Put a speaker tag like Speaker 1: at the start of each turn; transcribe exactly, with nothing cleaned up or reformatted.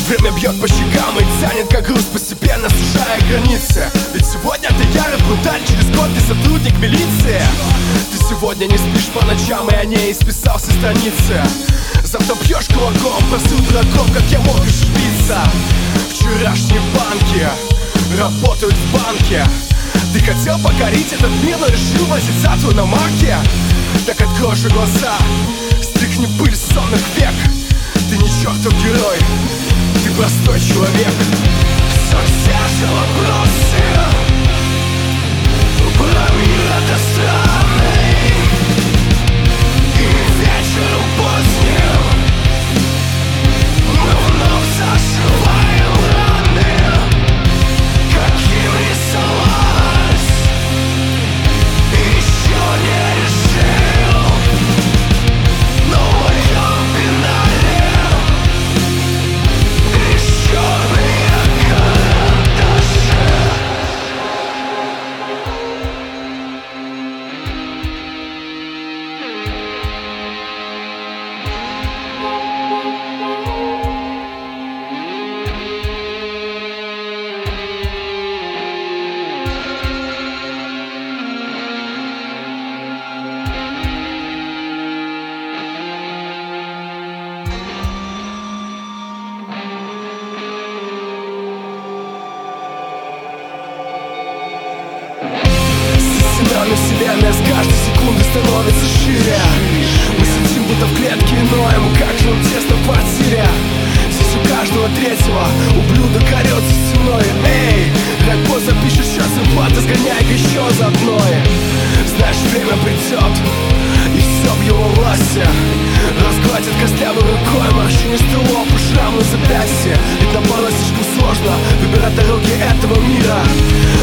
Speaker 1: Время бьет по щекам и тянет как груз, постепенно сужая границы. Ведь сегодня ты ярый бруталь, через год ты сотрудник милиции. Ты сегодня не спишь по ночам, и о ней исписал все страницы. Завтра пьешь кулаком, просил дураков, как я мог ошибиться. Вчерашние банки работают в банке. Ты хотел покорить этот мир, но решил возить сатву на марке. Так открой же глаза, стряхни пыль с сонных век. Ты не чертов герой, ты простой человек. Все те же вопросы про мир это странный, и вечером поздним мы вновь зашиваем раны, каким рисовать еще не решил. Но в моем финале лишь черные карандаши. Нами вселенная с каждой секунды становится шире. Мы сидим будто в клетке и ноем, как же нам тесно в квартире. Здесь у каждого третьего ублюдок орёт за стеной. Эй, рэп запишешь сейчас зарплаты, сгоняй-ка еще за одной. Знаешь, время придет, и все в его власти. Разгладит костлявой рукой морщинистый лоб и шрам на запястье. Ведь нам порой слишком сложно выбирать дороги этого мира.